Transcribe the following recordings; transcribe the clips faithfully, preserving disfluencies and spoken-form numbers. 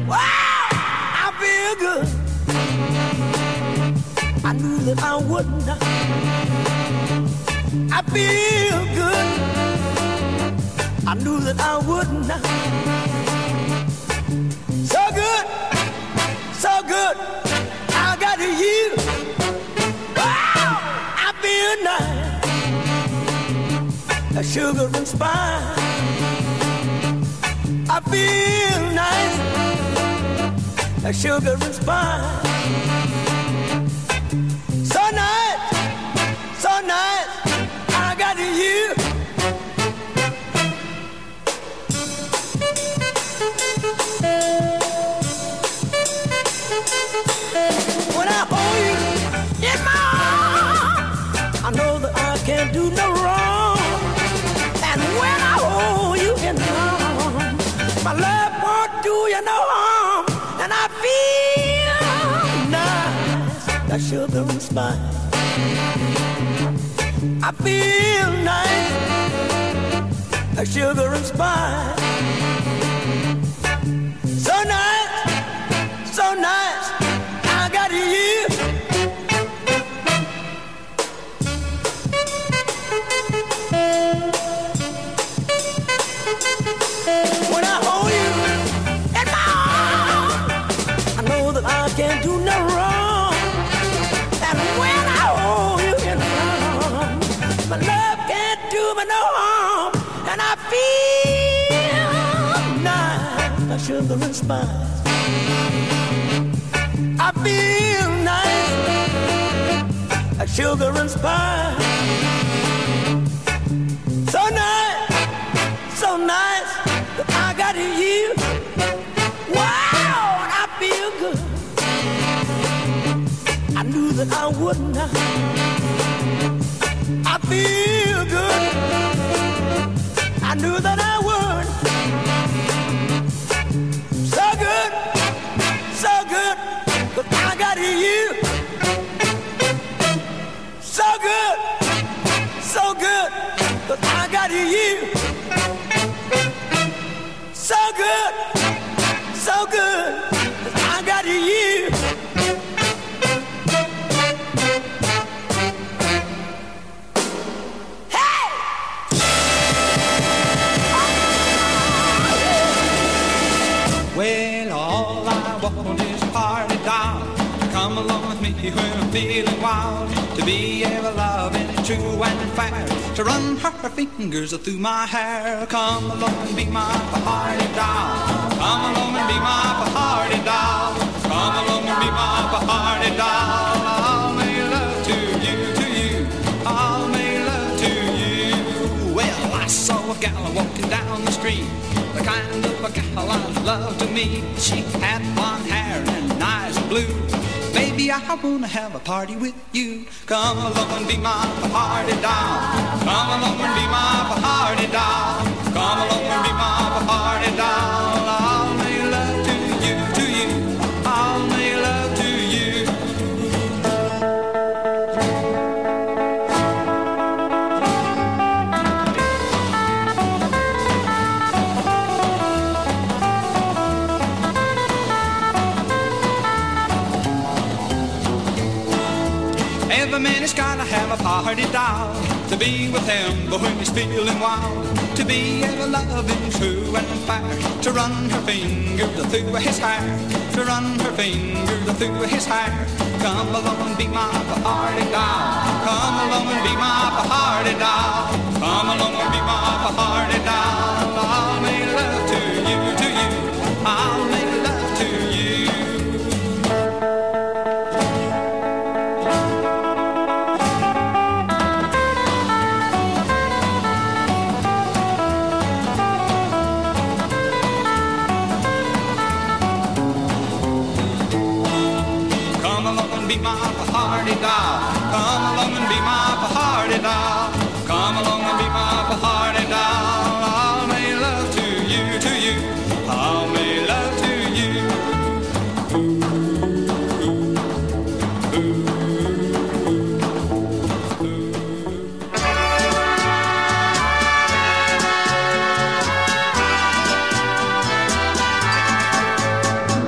Wow, I feel good. I knew that I would not. I feel good. I knew that I would not. So good, so good. I got you. Wow, I feel nice. A sugar and spice. I feel nice. A sugar and spice. So nice, so nice. I got you. When I hold you in my arms, I know that I can't do no wrong. And when I hold you in my arms, my love won't do you no harm. And I feel nice, like sugar and spice. I feel nice, like sugar and spice. So nice, so nice, I got you. When I hold you in my arms, I know that I can't do no wrong. And when I hold you in my arms, my love can't do me no harm. And I feel nice, like sugar and spice. I feel nice, like sugar and spice. So nice, so nice, that I got you. Wow, and I feel good. I knew that I would not. I feel good. I knew that I would. So good, so good, but I got you. So good, so good, but I got you. So good, so good, but I got you. Well, all I want is a party doll. Come along with me when I'm feeling wild. To be ever loving, true and fair. To run her fingers through my hair. Come along and be my party doll. Come along and be my party doll. Come along and be my party doll. I'll make love to you, to you. I'll make love to you. Well, I saw a gal walking down the street. The kind of a gal I love to meet. She had blonde hair and eyes of blue. Baby, I wanna have a party with you. Come along and be my party doll. Come along and be my party doll. Come along and be my party doll. I'll make love to you, to you. I'll make love to you. Every man has gotta have a party doll to be with him, but when he's feeling wild, to be ever loving, true and fair, to run her fingers through his hair, to run her fingers through his hair. Come along and be my party doll. Come along and be my party doll. Come along and be my party doll. I'll make love to you, to you. I'll make love to you. Be my party doll. Come along and be my party doll. Come along and be my party doll. I'll make love to you, to you. I'll make love to you. Ooh, ooh, ooh, ooh.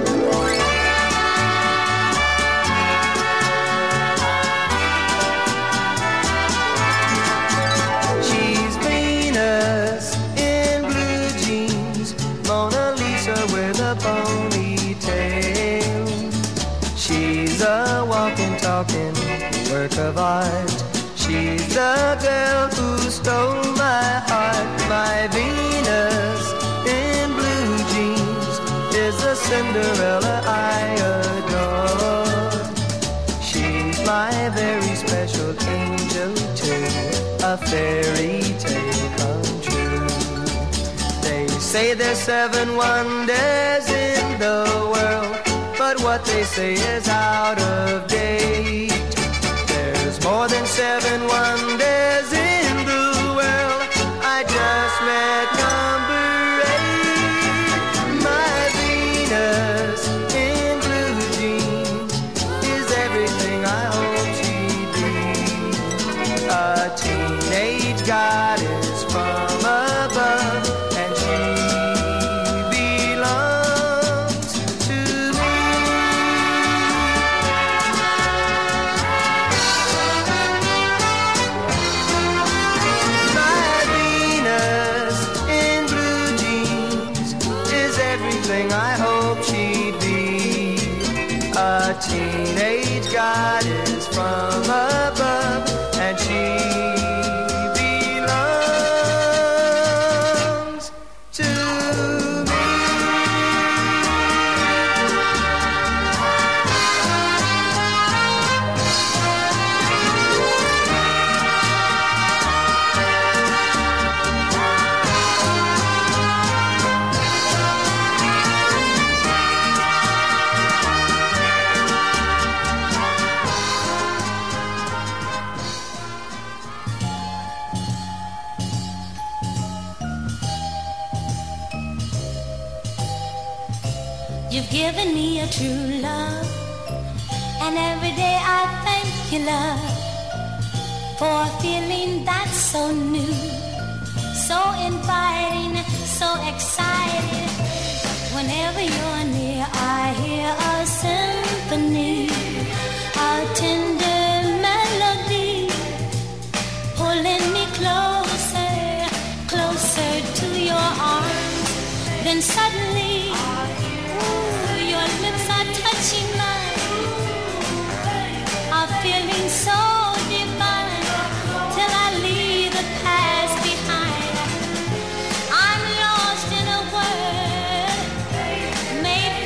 ponytail. She's a walking, talking work of art. She's the girl who stole my heart. My Venus in blue jeans is the Cinderella I adore. She's my very special angel too, a fairy tale come true. They say there's seven wonders in the world, but what they say is out of date. There's more than seven wonders in the world. I just met number eight. My Venus in blue jeans is everything I hope she'd be. A teenage goddess from above, and she belongs to me. My Venus in blue jeans is everything I hope she'd be. A teenage goddess from above, and she belongs to me. You've given me a true love, and every day I thank you, love, for a feeling that's so new, so inviting, so exciting. Whenever you're near, I hear a symphony, a tender melody, pulling me closer, closer to your arms. Then suddenly, your lips are touching mine, a feeling so divine, till I leave the past behind. I'm lost in a world made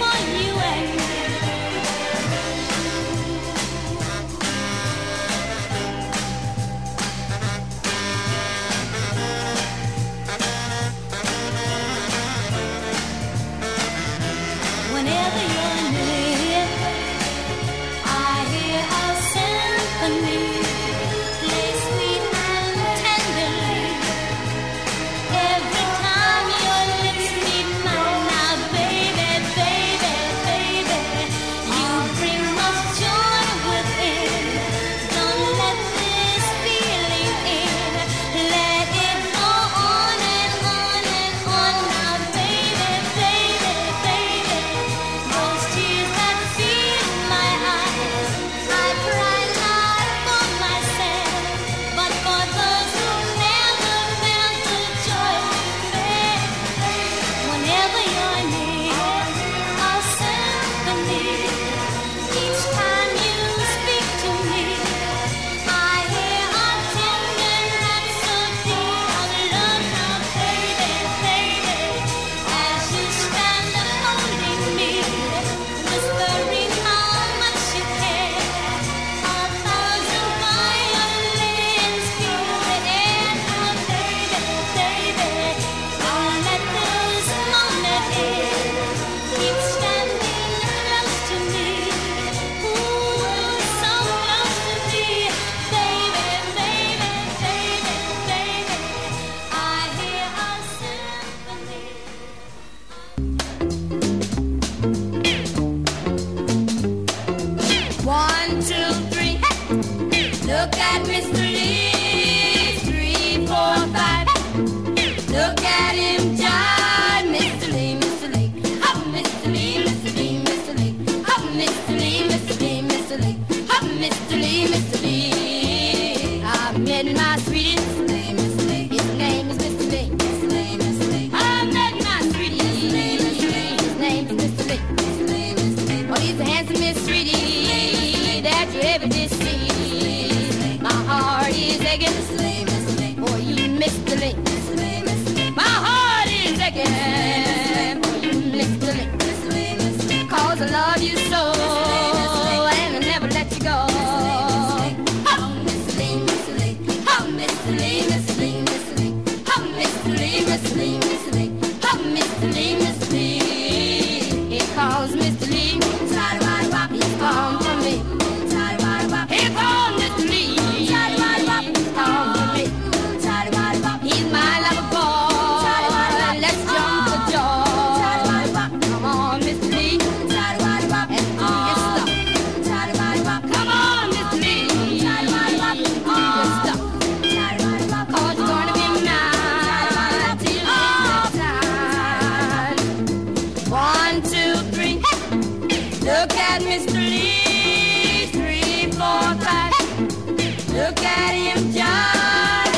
love you so, and I never let you go. Oh, Mister Lee, Mister Lee, oh, Mister Lee, Mister Lee, Mister Lee, oh, Mister Lee, Mister Lee, Mister Lee, oh, Mister Lee, Mister Lee. Here comes Mister Lee, he's come for me. Here comes Mister Lee, he's come for me. He's my lover boy. Let's jump for joy. Come on, Mister Lee, and do your stuff. Come on, Mister Lee, and do your stuff. 'Cause you're gonna be mine till all time. One, two, three. Look at Mister Lee. Three, four, five. Look at him, Johnny.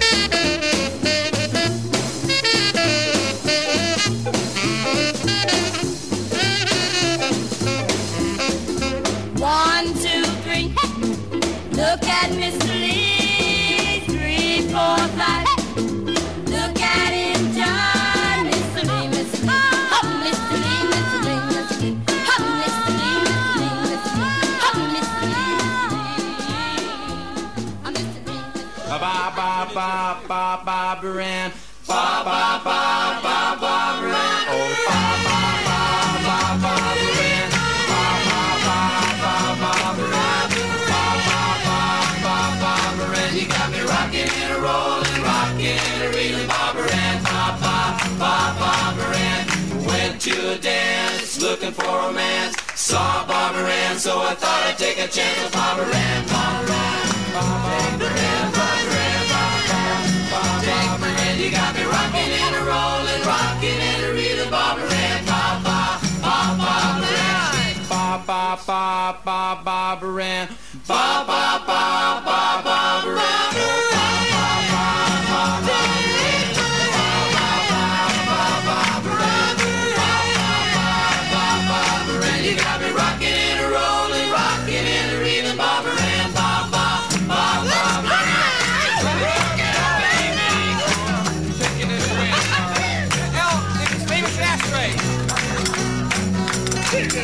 One, two, three. Look at Mister Lee. Three, four, five. Look at him, John. Mister Lee, Mister Lee. Oh, Mister Lee, Mister Lee, Mister Lee. Oh, Mister Lee, Mister Lee, Mister Lee. Oh, Mister Lee, Mister Lee. Oh, Mister Lee. Ba ba ba ba ba Barbara Ann. Ba ba ba ba Barbara Ann. Oh, ba ba ba ba Barbara Ann. Ba ba ba ba Barbara Ann. Ba ba ba ba Barbara Ann. You got me rocking and a rolling, rocking and a reeling, Barbara Ann. Ba ba ba Barbara Ann. Went to a dance, looking for romance. Saw Barbara Ann, so I thought I'd take a chance with Barbara Ann. Barbara Ann, Barbara Ann, Barbara Ann, Barbara Ann. You got me rocking and a rolling, rocking and a reeling, Barbara Ann. Ba ba ba Barbara Ann. Ba ba ba ba Barbara Ann. Ba ba ba ba Barbara Ann. Ba ba ba ba Barbara Ann. Ba ba ba ba Barbara Ann. Ba ba ba ba Barbara Ann. You got me rocking and a rolling, rocking and a reeling, Barbara Ann. Ba ba ba Barbara Ann. Rock it out, baby. Taking it away. L, it's famous ashtray. He's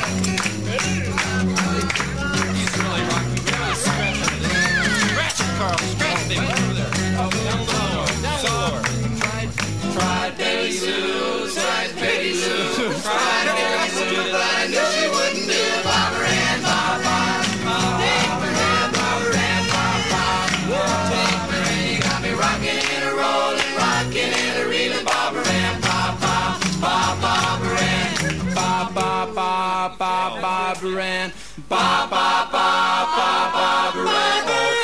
really rocking. Really scratching it. Scratch it, Carl. Scratch it, baby. Over there. Oh, down low. Down lower. Tried, tried Betty Lou. Tried Betty Lou. Tried Betty Lou, but I knew she wouldn't do it. Barbara Ann, Barbara Ann, Barbara Ann, Barbara Ann, Barbara Ann. You got me rocking and a rolling, rocking and a reeling, Barbara Ann, Barbara Barbara Ann, Barbara Barbara Ann, Barbara Barbara Ann.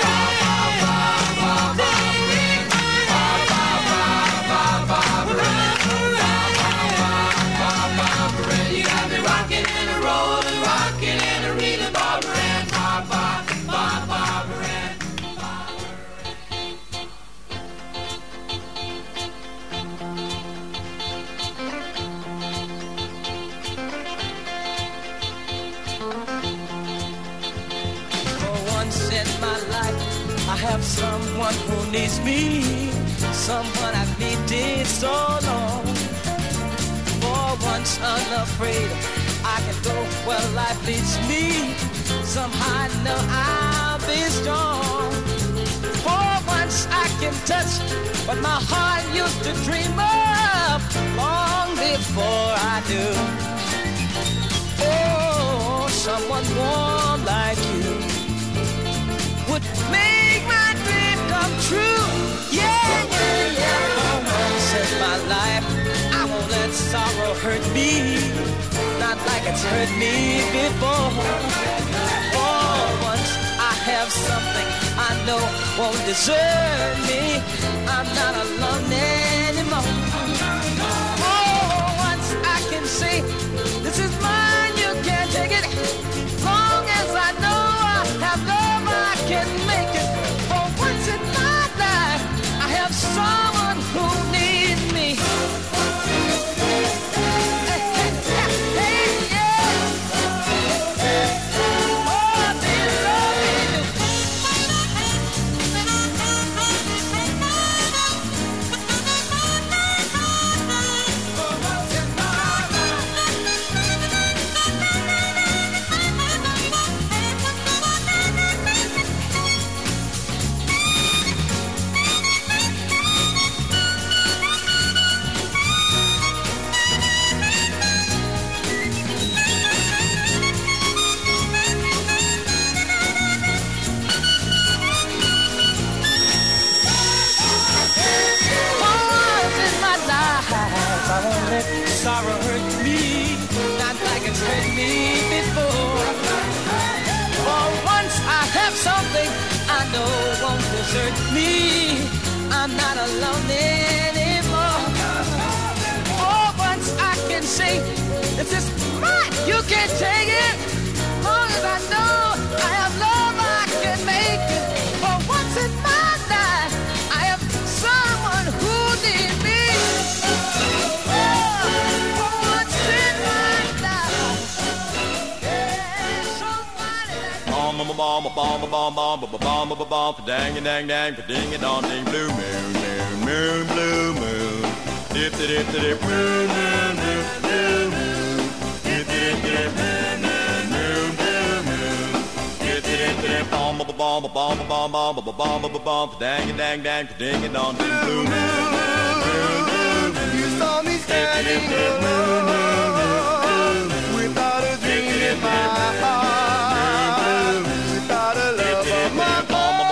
I have someone who needs me, someone I've needed so long. For once unafraid, I can go where life leads me. Somehow I know I'll be strong. For once I can touch what my heart used to dream of long before I do. Oh, someone warm like you would make my dream come true. Yeah, yeah, yeah. For once in my life, I won't let sorrow hurt me, not like it's hurt me before. For once I have something I know won't desert me. I'm not alone anymore. For once I can say, this is mine, you can't take it. Long as I know I have love, I can make it. For once in my life, I have someone who needs me. Hey, hey, hey, yeah. Oh, they love me. For once in my life. You can't take it. Long as I know I have love, I can make it. For once in my life, I have someone who needs me. Oh, for once in my life, yeah, somebody that Bomb, bomb, bomb, bomb, bomb, bomb, bomb, bomb, bomb, dang, dang, dang, ding, dong, ding, blue moon, moon, moon, blue moon, dip, dip, dip, moon, moon, moon, blue moon, dip, dip, dip, moon, moon, moon, blue moon, dip, dip, dip, bomb, bomb, bomb, bomb, bomb, bomb, bomb, bomb, bomb, dang, dang, dang, ding, dong, ding, blue moon, moon, moon, You saw me standing alone without a dream in my heart, without a love of my own.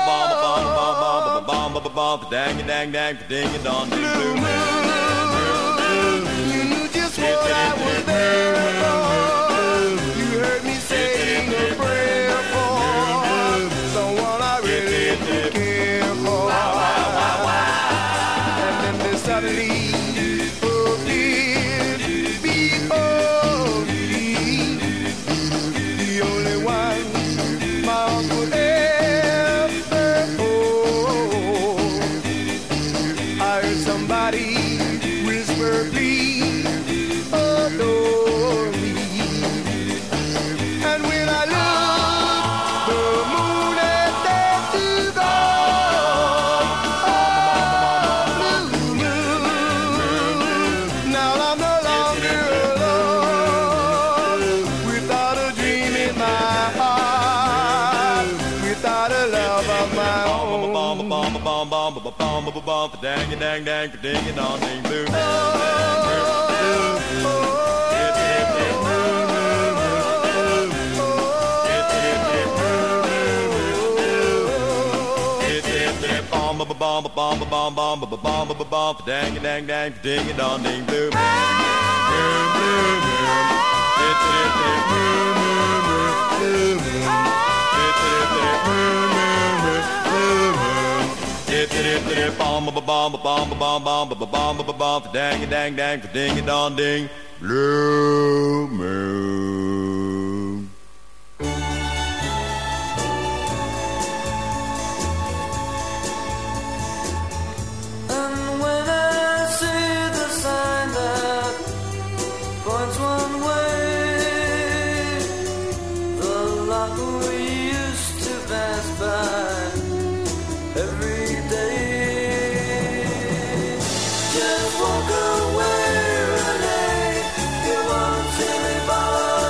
Dang, dang, dang, ding, dong, ding, blue moon. You knew just what I was there for. You heard me saying a prayer for someone I really did care for. And then there suddenly appeared before me the only one my arms would ever hold. I heard somebody whisper, please adore me. And when I looked, the moon had dared to go. Oh, blue moon, now I'm no longer alone, without a dream in my heart, without a love of my own. Dang, dang, dang, ding, dong, ding, blue moon. Bomb, bomb, bomb, bomb, bomb, bomb, bomb, bomb, dang, dang, dang, ding, dong, ding, blue moon. Moon, blue moon. Dip, dip, dip, moon, moon, moon, blue moon. Dip, dip, dip, moon, moon, moon, blue moon. Dip, dip, dip, bomb, bomb, bomb, bomb, bomb, bomb, bomb, bomb, bomb, dang, dang, dang, ding, dong, ding, blue moon. And when I see the sign that points one way, the lot we used to pass by every day, just walk away, Renee. You won't see me follow.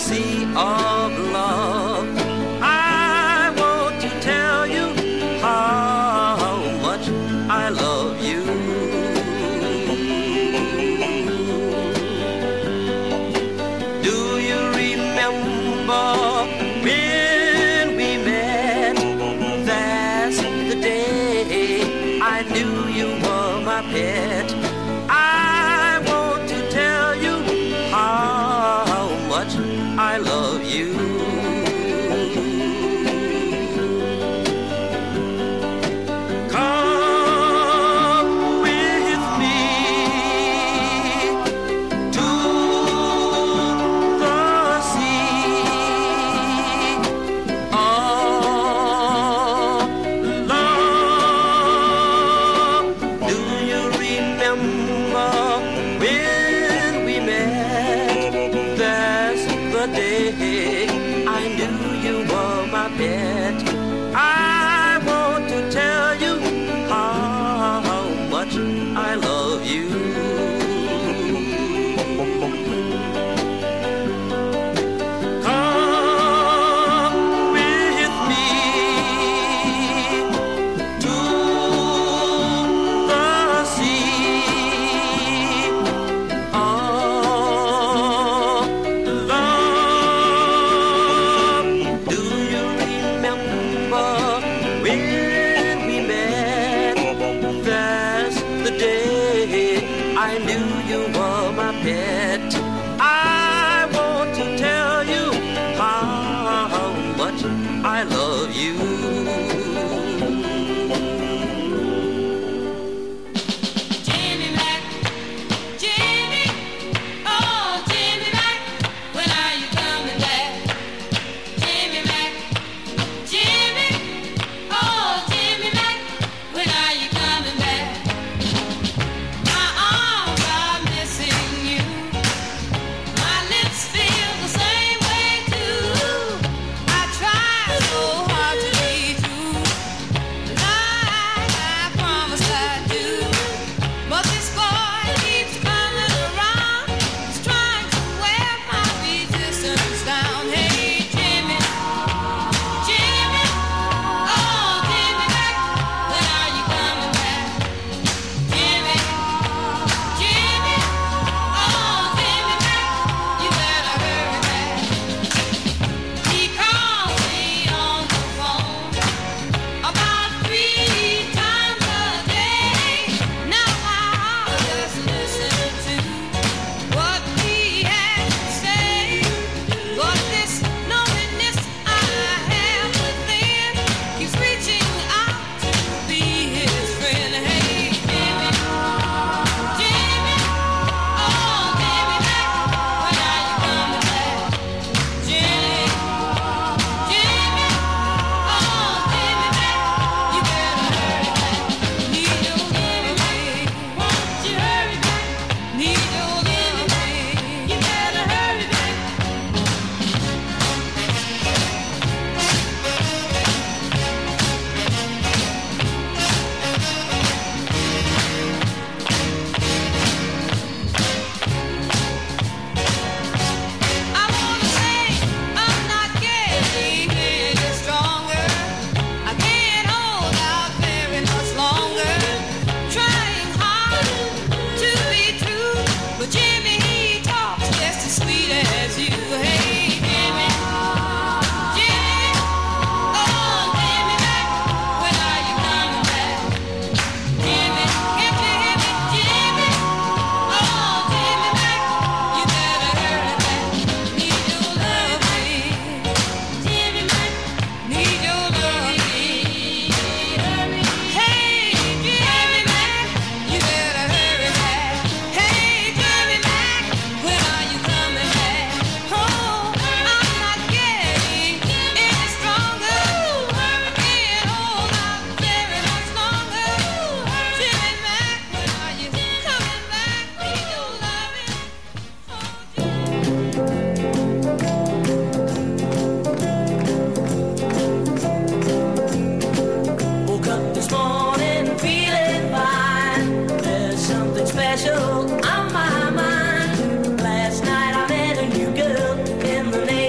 sea of love. I want to tell you how much I love you. Do you remember when we met? That's the day I knew you were my pet. I want to tell you how much I love you. Come with me to the sea of love. Do you remember when we met? That's the day I knew you were my pet. I want to tell you how much I love you. Come with me to the sea of love. Do you remember when we met? That's the day I knew you were my pet. I want to tell you how much I love you. Jimmy Mac, Jimmy, oh Jimmy Mac, when are you coming back? Jimmy Mac, Jimmy, oh Jimmy Mac, when are you coming back? My arms are missing you, my lips feel the same way too. I try so hard to be true, like I promised I'd do. But this boy keeps coming around, he's trying to wear my resistance down. Hey Jimmy, Jimmy, oh Jimmy Mac, when are you coming back? Jimmy, Jimmy, oh Jimmy Mac, you better hurry back. He calls me on the phone about three times a day. Now I'll just listen to what he has to say. But this loneliness I have within keeps reaching out to be his friend. Hey Jimmy, Jimmy, oh Jimmy Mac, when are you coming back? Jimmy, Jimmy, oh Jimmy Mac, you better hurry back. Need your Jimmy Mac, won't you hurry back? Need your Jimmy Mac, you better hurry back. I wanna say I'm not getting any stronger. I can't hold out very much longer. Trying hard to be true, but Jimmy he talks just as sweet as you. Hey Jimmy, Jimmy, oh Jimmy Mac, when are you coming back? Jimmy, can't you hear me? Jimmy, oh Jimmy Mac, you better hurry back. Need your loving, Jimmy Mac, need your loving. Hey Jimmy Mac, you better hurry back. Hey Jimmy Mac, when are you coming back? Oh, I'm not getting any stronger. Can't hold out very much longer. Jimmy Mac, when are you coming back? Need your loving. Oh, Woke up this morning feeling fine. There's something special on my mind. Last night I met a new girl in the neighborhood.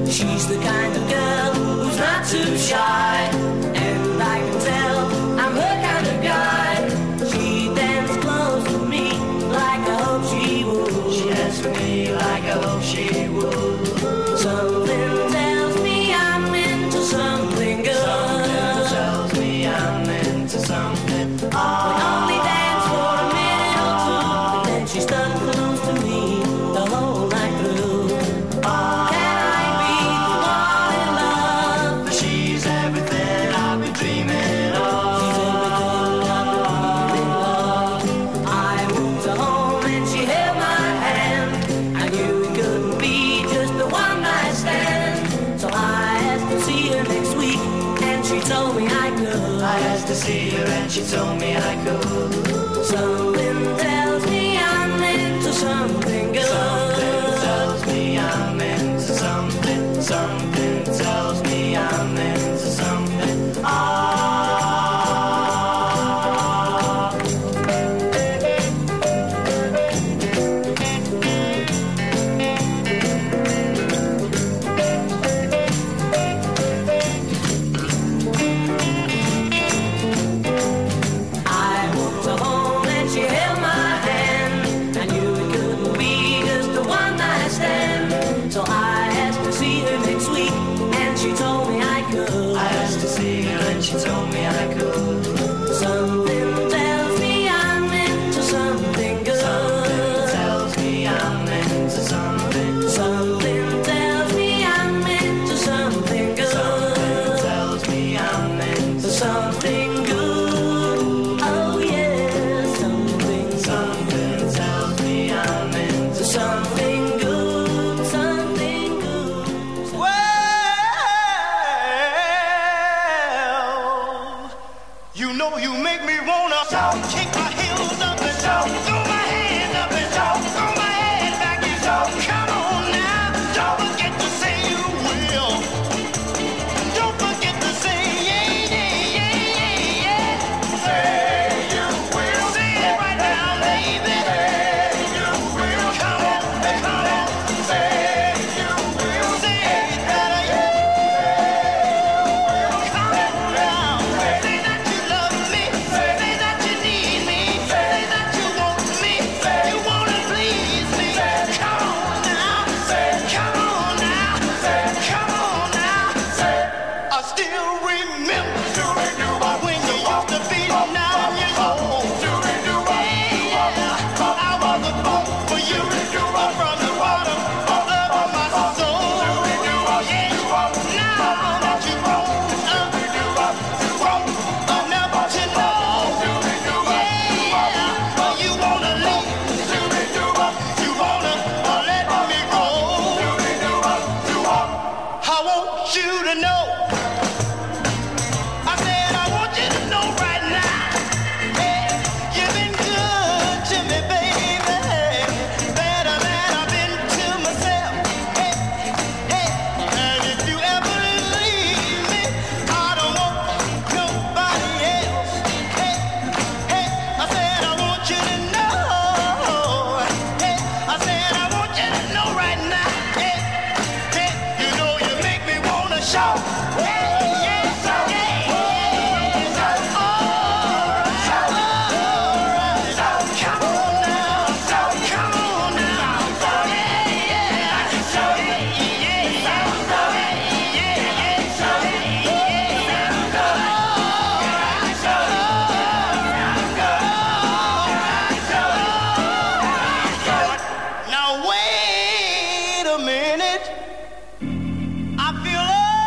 She's the kind of girl who's not too shy, and I can tell I'm her kind of guy. She dances close to me like I hope she would. She dances for me like I hope she would. Something tells me I'm into something good. Something tells me I'm into something. Oh. We only dance for a minute or two, and then she stuck close to me the whole night through. Oh. Can I be the one in love? For she's everything I've been dreaming of. She's everything I've been dreaming of. I moved her home and she held my hand. I knew it couldn't be just the one night stand. So I asked to see her next week, and she told me I could. I asked to see her and she told me I could. Something tells me I'm into something good. Something tells me I'm into something. Something tells me I'm into something. Ah. I walked her home and she held my hand. I knew it couldn't be just a one night stand. So I asked to see her next week, and she told me I could. I asked to see her and she told me I could. Something tells me I'm into something good. Something tells me I'm into something. Something tells me I'm into something good. Something tells me I'm into something good. Oh yeah, something. Something tells me I'm into something good. Something good. Well, you know you make me wanna kick my heels up and throw my hands up and throw my head back and come on now. Don't forget to say you will. Don't forget to say yeah, yeah, yeah, yeah. Say you will. Say it right now, baby. Say you will. Come on, come on. Say you will. Say it better, yeah. Come on now. Say that you love me. Say that you need me. Say that you want me. You wanna please me. Come on now. Come on now. Come on now. I still remember when you used to be nine years old. Yeah, I was a fool for you from the bottom of my soul. Yeah, now that you grown up, grown enough to know. Yeah, you wanna leave, you wanna let me go. I want you to know. I said I want you to know right now. Hey, you've been good to me, baby. Better than I've been to myself. Hey, hey, and if you ever leave me, I don't want nobody else. Hey, hey, I said I want you to know. Hey, I said I want you to know right now. Hey, hey, you know you make me wanna shout. Hey, yeah, yeah, yeah. Now wait a minute. I feel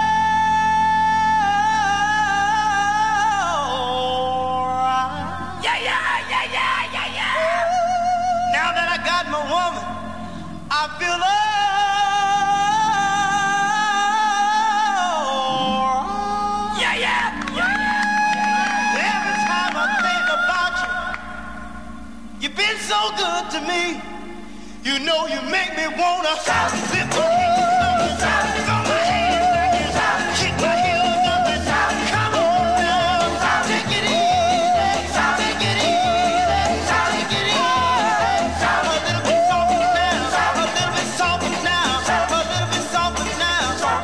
alright. Yeah, yeah, yeah, yeah, yeah, yeah. Now that I got my woman, I feel alright. Yeah, yeah, yeah, yeah. Every time I think about you, you've been so good to me. You know you make me wanna lift my hands up and throw my hands back and kick my heels up and come on now. Take it easy, take it easy, take it easy. A little bit softer now, a little bit softer now, a little bit softer now.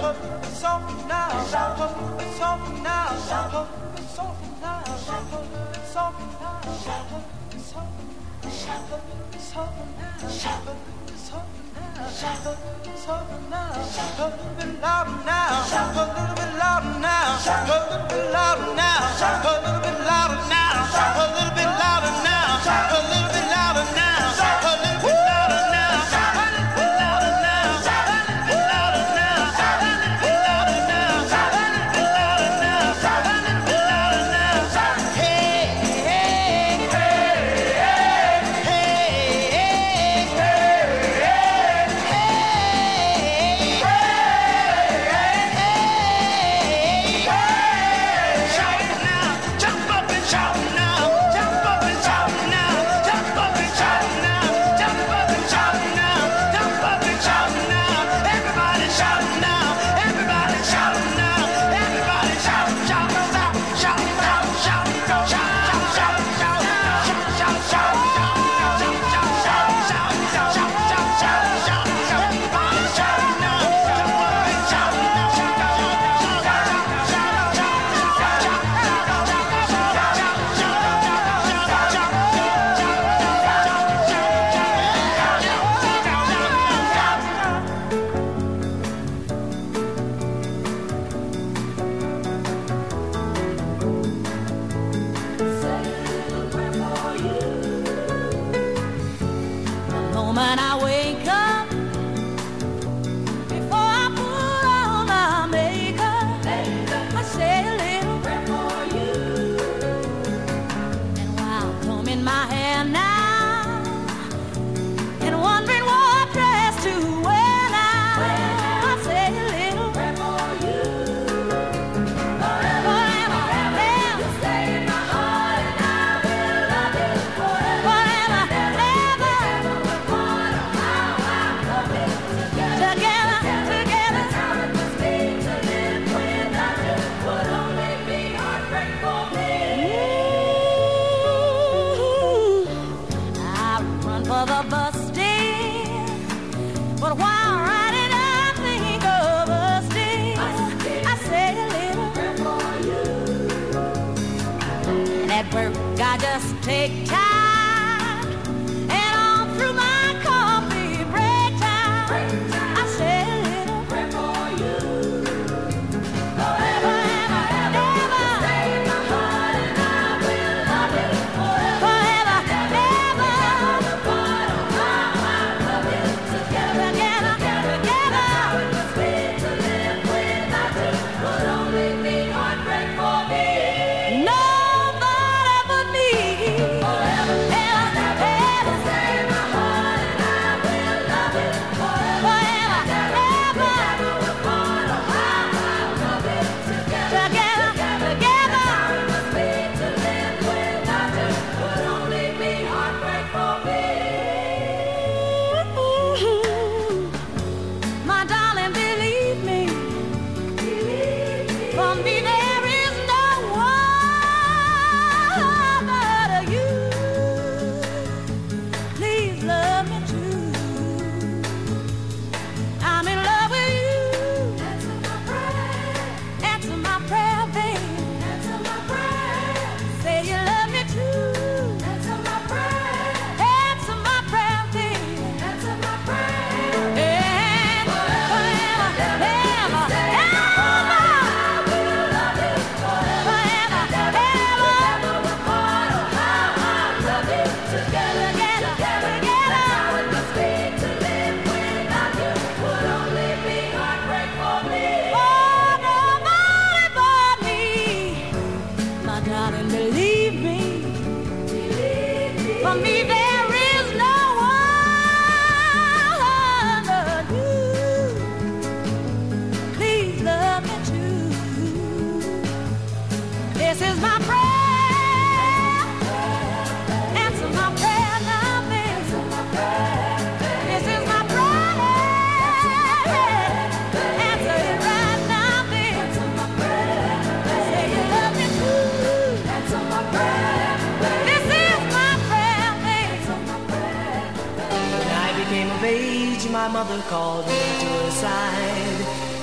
My mother called me to her side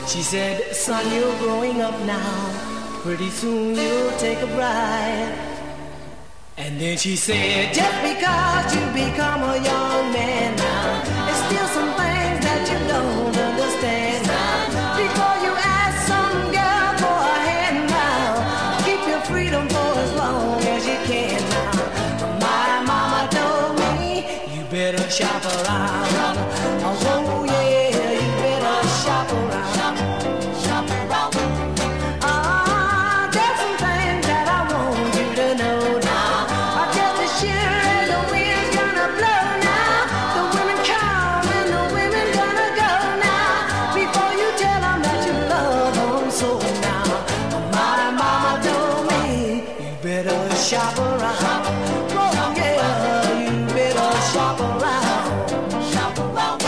She said, son, you're growing up now. Pretty soon you'll take a bride. And then she said, just because you become a young man now, there's still some things that you don't understand now. Before you ask some girl for a hand now, keep your freedom for as long as you can now. My mama told me, you better shop around. Oh yeah, you better shop around. Shop around. Ah, there's some things that I want you to know now. I just as sure as the wind's gonna blow now, the women come and the women gonna go now. Before you tell them that you love them so now. My mama told me, you better shop around. Oh yeah, you better shop around. Shop around.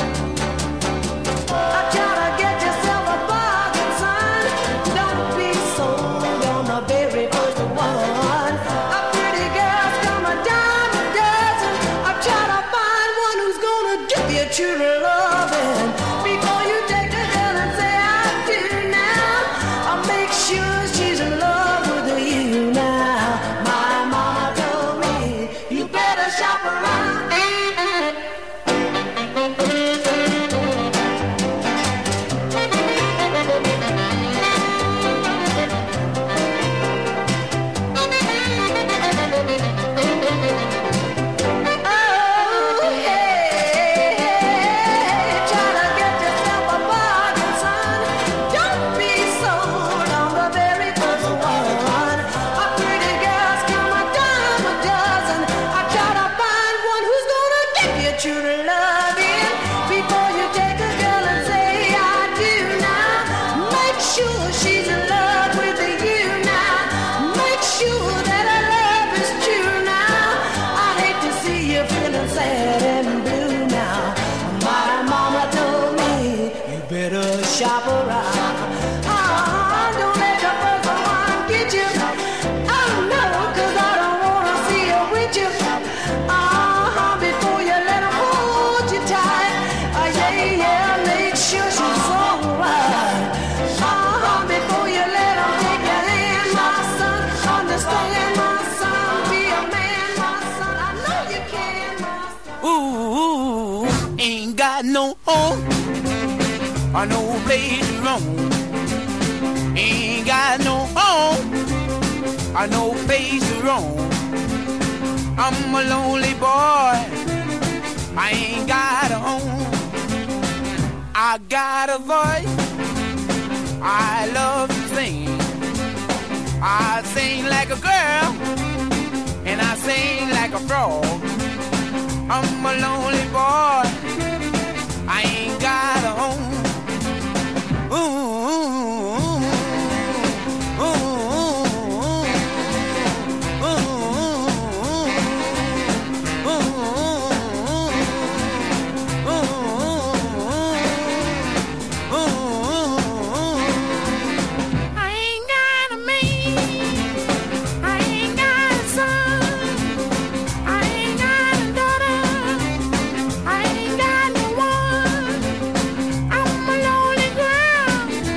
I try to get yourself a bargain, son. Don't be sold on the very first one. A pretty girl's come a dime a dozen. I try to find one who's gonna give you true loving. Before you take a girl and say I do now, I'll make sure she's in love with you now. My mama told me, you better shop around. Oh, hey, try to get yourself a bargain, son. Don't be sold on the very first one. A pretty girl's come a dime a dozen. I try to find one who's gonna give you true loving. Before you take a girl and say I do now, make sure she's in love with you now. Make sure that her love is true now. I hate to see you feeling sad and blue now. My mama told me, you better shop around. Ah, don't let the first one get you. Oh no, 'cause I don't wanna see you with you. Ah, before you let 'em hold you tight. Ah, yeah, yeah, make sure she's alright. Ah, before you let 'em take your hand, my son. Understand, my son, be a man, my son. I know you can, my son. Ooh, ain't got no home or no place to roam. Ain't got no home or no place to roam. I'm a lonely boy. I ain't got a home. I got a voice. I love to sing. I sing like a girl and I sing like a frog. I'm a lonely boy. I ain't got a home. Ooh, ooh, ooh, ooh, I ain't got a man. I ain't got a son. I ain't got a daughter. I ain't got no one. I'm a lonely girl.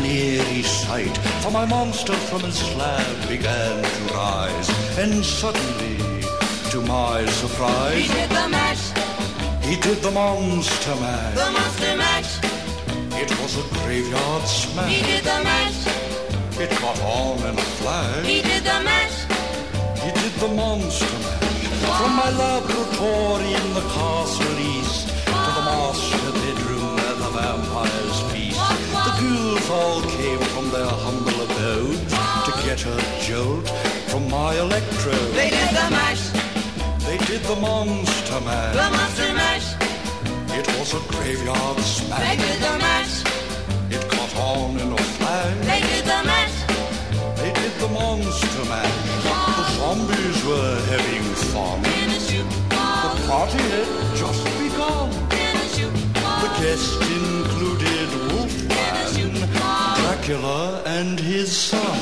an eerie sight, for my monster from his slab began to rise, and suddenly, to my surprise, He did the mash, he did the monster mash. the monster mash. It was a graveyard smash. He did the mash, It caught on in a flash. he did the mash. He did the monster mash. From my laboratory in the castle east to the master bedroom where the vampires feast, the ghouls all came from their humble abode to get a jolt from my electrode. They did the mash, They did the monster the mash. monster mash. It was a graveyard They smash. did the mash, It caught on in a flash. they did the mash. They did the monster mash. The zombies were having fun. In a shoot The ball, party had just begun. in a shoot ball. The guests included Wolfman, Dracula, and his son.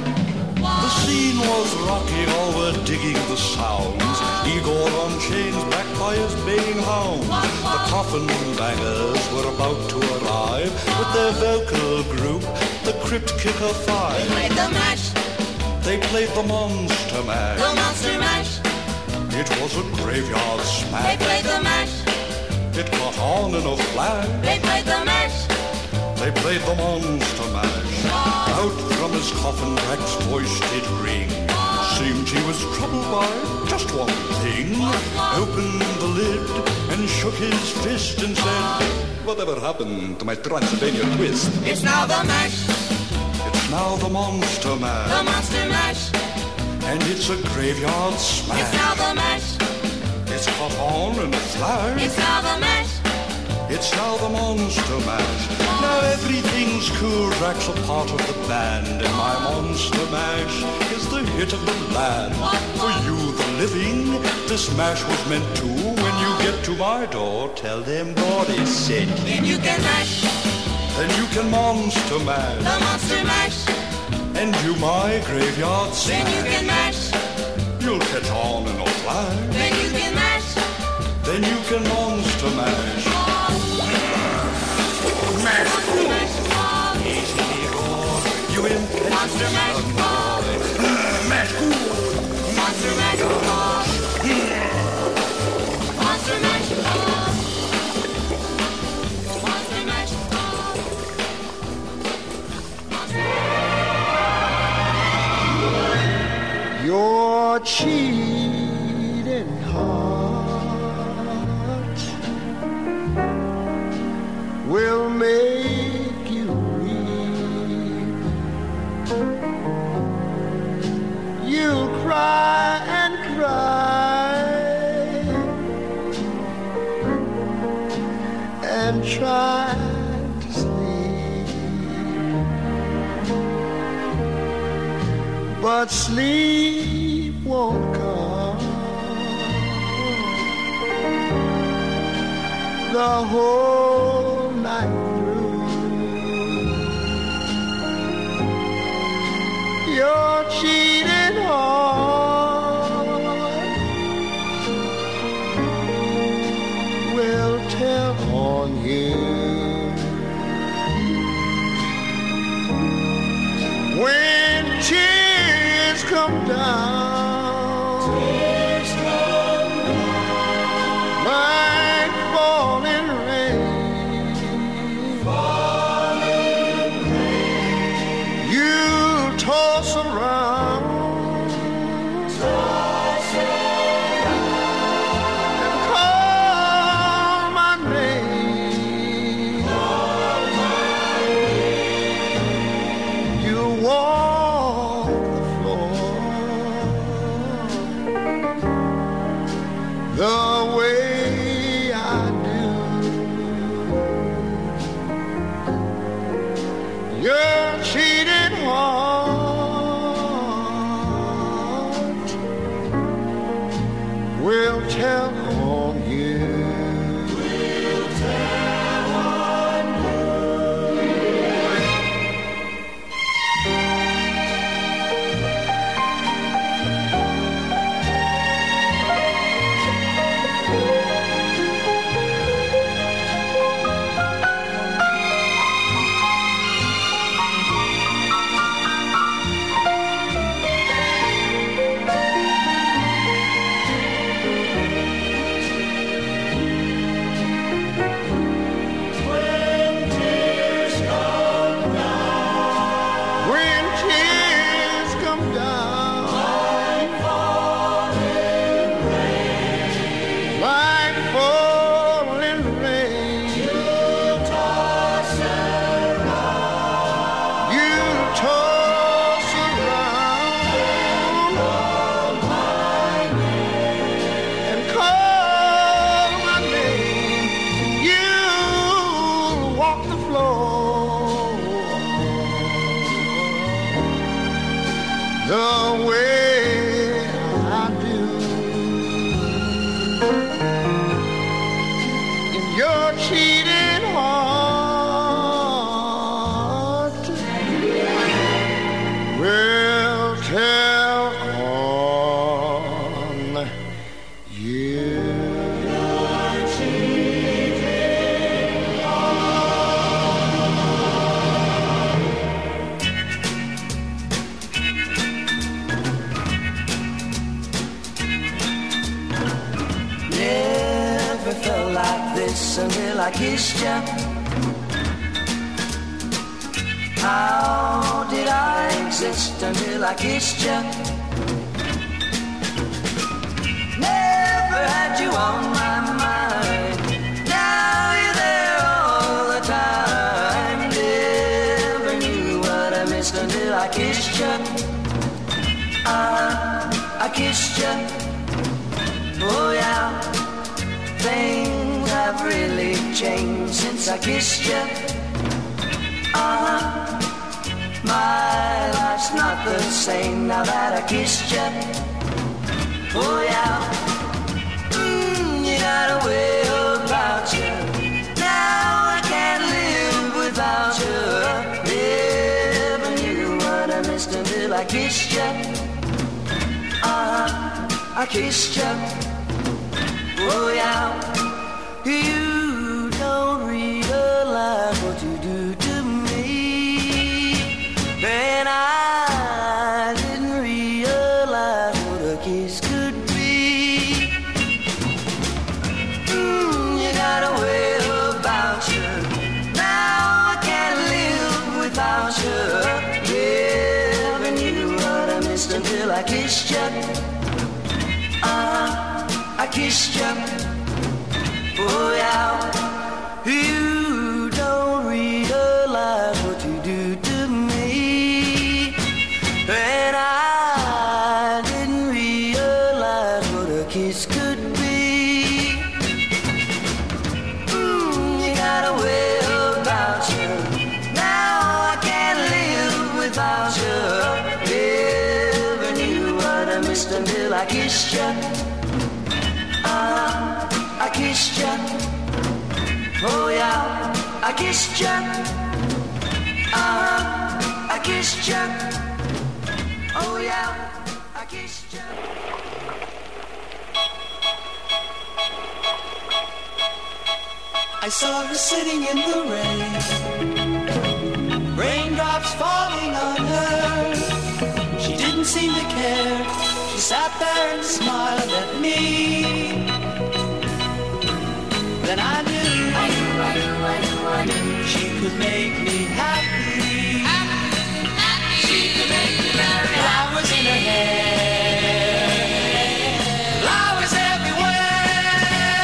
The scene was rocking, all were digging the sounds. Igor on chains, backed by his baying hound. The coffin bangers were about to arrive with their vocal group, the Crypt Kicker Five. Played the mash, They played the monster the mash. monster mash. It was a graveyard They smash. played the mash, It caught on in a flash. they played the mash. They played the monster mash. Out from his coffin, Drac's voice did ring. Seemed he was troubled by just one thing. Opened the lid and shook his fist and said, "Whatever happened to my Transylvania twist?" It's now the mash, It's now the monster the mash, monster mash. and it's a graveyard It's smash. now the mash, It's caught on in a flash. it's now the mash. It's now the monster mash. Now everything's cool. Drac's a part of the band, and my monster mash is the hit of the land. For you, the living, this mash was meant to. When you get to my door, tell them God is sent. Then you can mash, Then you can monster the mash, monster mash. and you my graveyard Then you can smash. mash, You'll catch on in a flash. then you can mash. Then you can monster mash. Monster mash, Easy, Igor, you impatient monster mash, boy. Mash, monster mash, monster mash, monster mash. Your cheating heart will make you weep. You'll cry and cry and try to sleep, but sleep won't come the whole night through. Your cheating heart will tell on you when tears come down, tears come down like falling rain, falling rain. You toss around, toss around, and call my name, call my name. You walk the floor the way I do. Your cheating heart will tell on you. Will tell on you. when tears come down like falling rain, like falling rain. You toss around, you toss around, call my name and call my name. You walk the floor the way I do. In your cheating heart will tell on you. Never felt like this until I kissed you. How did I exist until I kissed you? Never had you on my mind. Now you're there all the time. Never knew what I missed until I kissed you. Uh, I kissed you. Oh yeah, things have really changed since I kissed you. Uh-huh, my life's not the same now that I kissed you. Oh yeah, mm, you got a way about you. Now I can't live without you. Never knew what I missed until I kissed you. Uh-huh, I kissed you. Oh yeah, you don't realize what you do to me, and I didn't realize what a kiss could be. Mm, you got a way about you. Now I can't live without you. Never knew what I missed until I kissed you. Uh-huh, I kissed you. Oh yeah, you don't realize what you do to me, and I didn't realize what a kiss could be. Mm, you got a way about you. Now I can't live without you. Never knew what I missed until I kissed you. Uh, I kissed you. Oh yeah, I kissed you. Uh, I kissed you. Oh yeah, I kissed you. I saw her sitting in the rain, raindrops falling on her. She didn't seem to care. She sat there and smiled at me. Then I knew, I knew, I knew, I knew, I knew she could make me happy. Happy, happy. She could make me very happy. Flowers in her hair, flowers everywhere.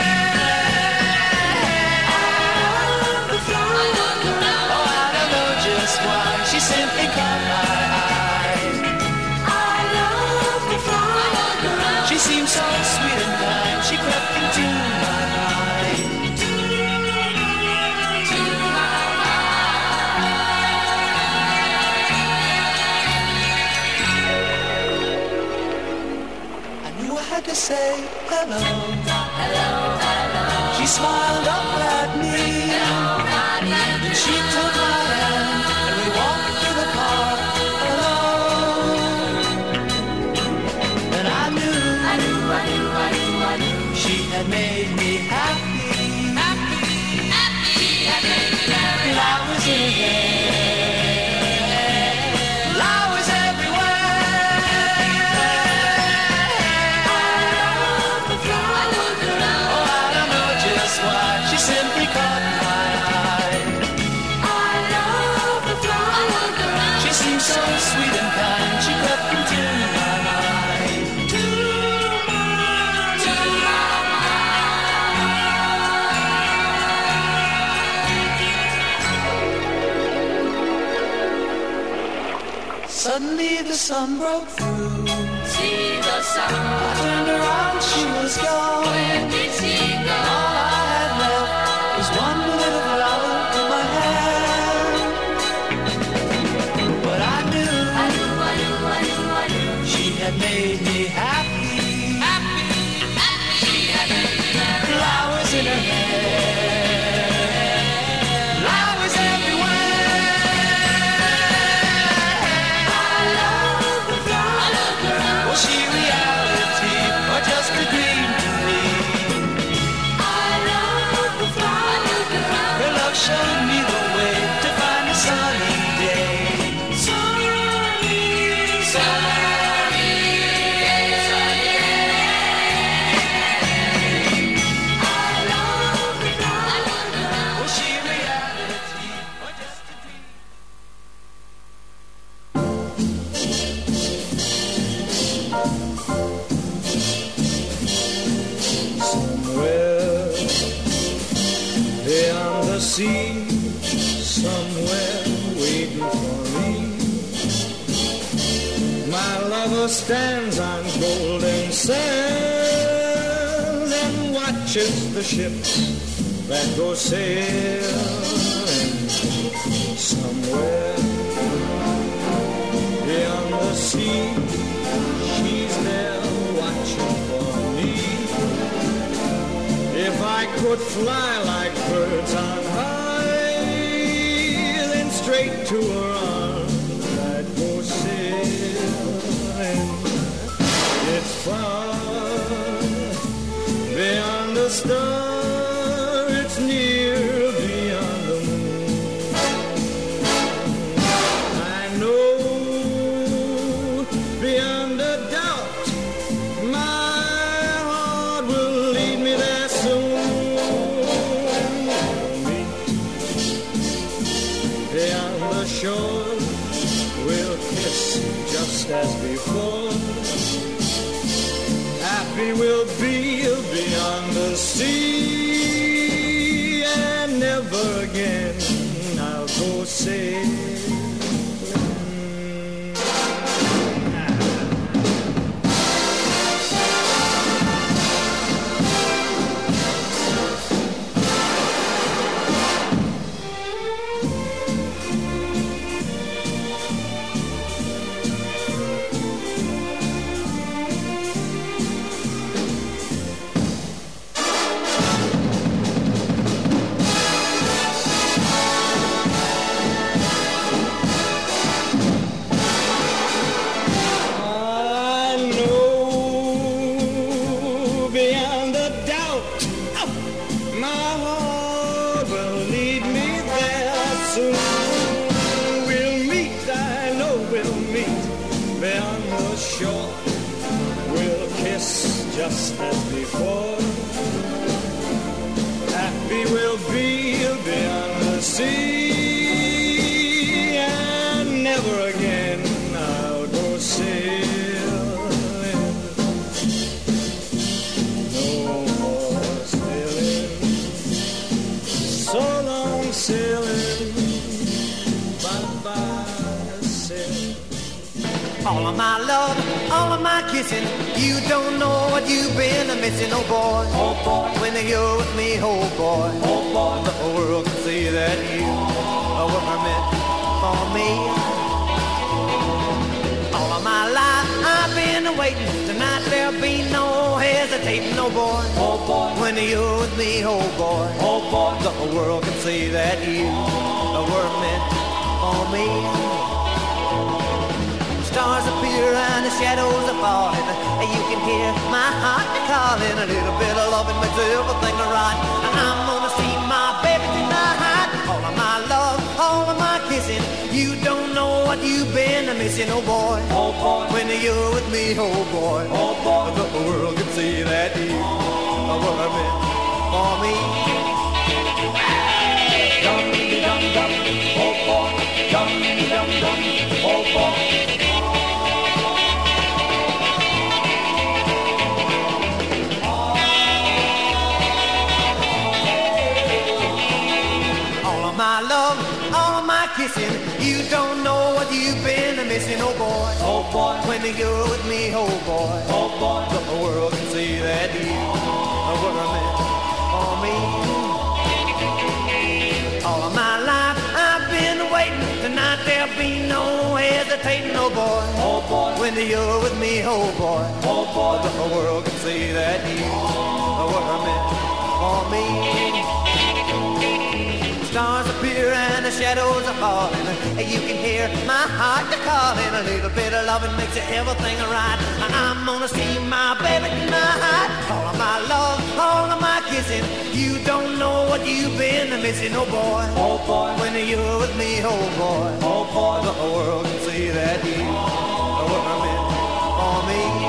I love the flowers. Oh, I don't know just why. She simply caught my eye. I love the flowers. She seemed so sweet and kind. She crept into my mind. To say hello, hello, hello. She smiled up at me, hello, and she took my hand, and we walked to the park alone. And I knew, I knew, I knew, I knew, I knew she had made me happy, happy, happy. She had made me happy. Flowers in her hair. Simply caught my eye. I so sweet and kind, she crept into my mind. To my, to my mind. Suddenly the sun broke through. See the sun. I turned around, she was gone. Where did she go? All I had left was one little flower in my hand. But I knew, I knew, I knew, I knew, I knew she had made me happy. Happy, happy. She had made me happy. Flowers in her hair, flowers everywhere. I love the flower. I love the flower. Was she reality or just a dream to me? I love the flower. I love the flower. Her love showed me the way to find a sunny day. Sunny, sunny, sunny. I love the flower. I love the flower. Was she reality or just a dream? Somewhere beyond the sea, somewhere waiting for me, my lover stands on golden sands and watches the ships that go sailing. Somewhere beyond the sea, she's there watching for me. If I could fly like birds on high, then straight to her arms I'd go sailing. It's far beyond the star, it's near beyond the moon. I know beyond a doubt my heart will lead me there soon. Meet beyond the shore, we'll kiss just as before. Happy we'll be beyond the sea, and never again I'll go sailing. I know beyond a doubt my heart will lead me there soon. We'll meet, I know we'll meet beyond the shore. We'll kiss just as before. Happy we'll be beyond the sea, and never again I'll go sailing. No more sailing. So long sailing. Bye-bye sailing. All of my love, all of my kissing, you don't know what you've been missing, oh boy. Oh boy, when you're with me, oh boy. Oh boy, the whole world can see that you were meant for me. All of my life I've been waiting, tonight there'll be no hesitating, oh boy. Oh boy, when you're with me, oh boy. Oh boy, the whole world can see that you were meant for me. Stars appear and the shadows are falling. You can hear my heart calling. A little bit of loving makes everything right. And I'm gonna see my baby tonight. All of my love, all of my kissing. You don't know what you've been missing, oh boy. Oh boy, when you're with me, oh boy. Oh boy, the world can see that you were meant for me. Dum dum dum, oh boy, dum dum dum, oh boy. missing, oh boy. Oh boy, When you're with me, oh boy. oh boy, The world can see that you were meant for me. All of my life I've been waiting. Tonight there'll be no hesitating, oh boy. oh boy, When you're with me, oh boy. oh boy, The world can see that you were meant for me. Stars appear and the shadows are falling. You can hear my heart calling. A little bit of loving makes everything right. I'm gonna see my baby tonight. All of my love, all of my kissing. You don't know what you've been missing, oh boy. oh boy, When you're with me, oh boy. oh boy, The world can see that you were meant for me.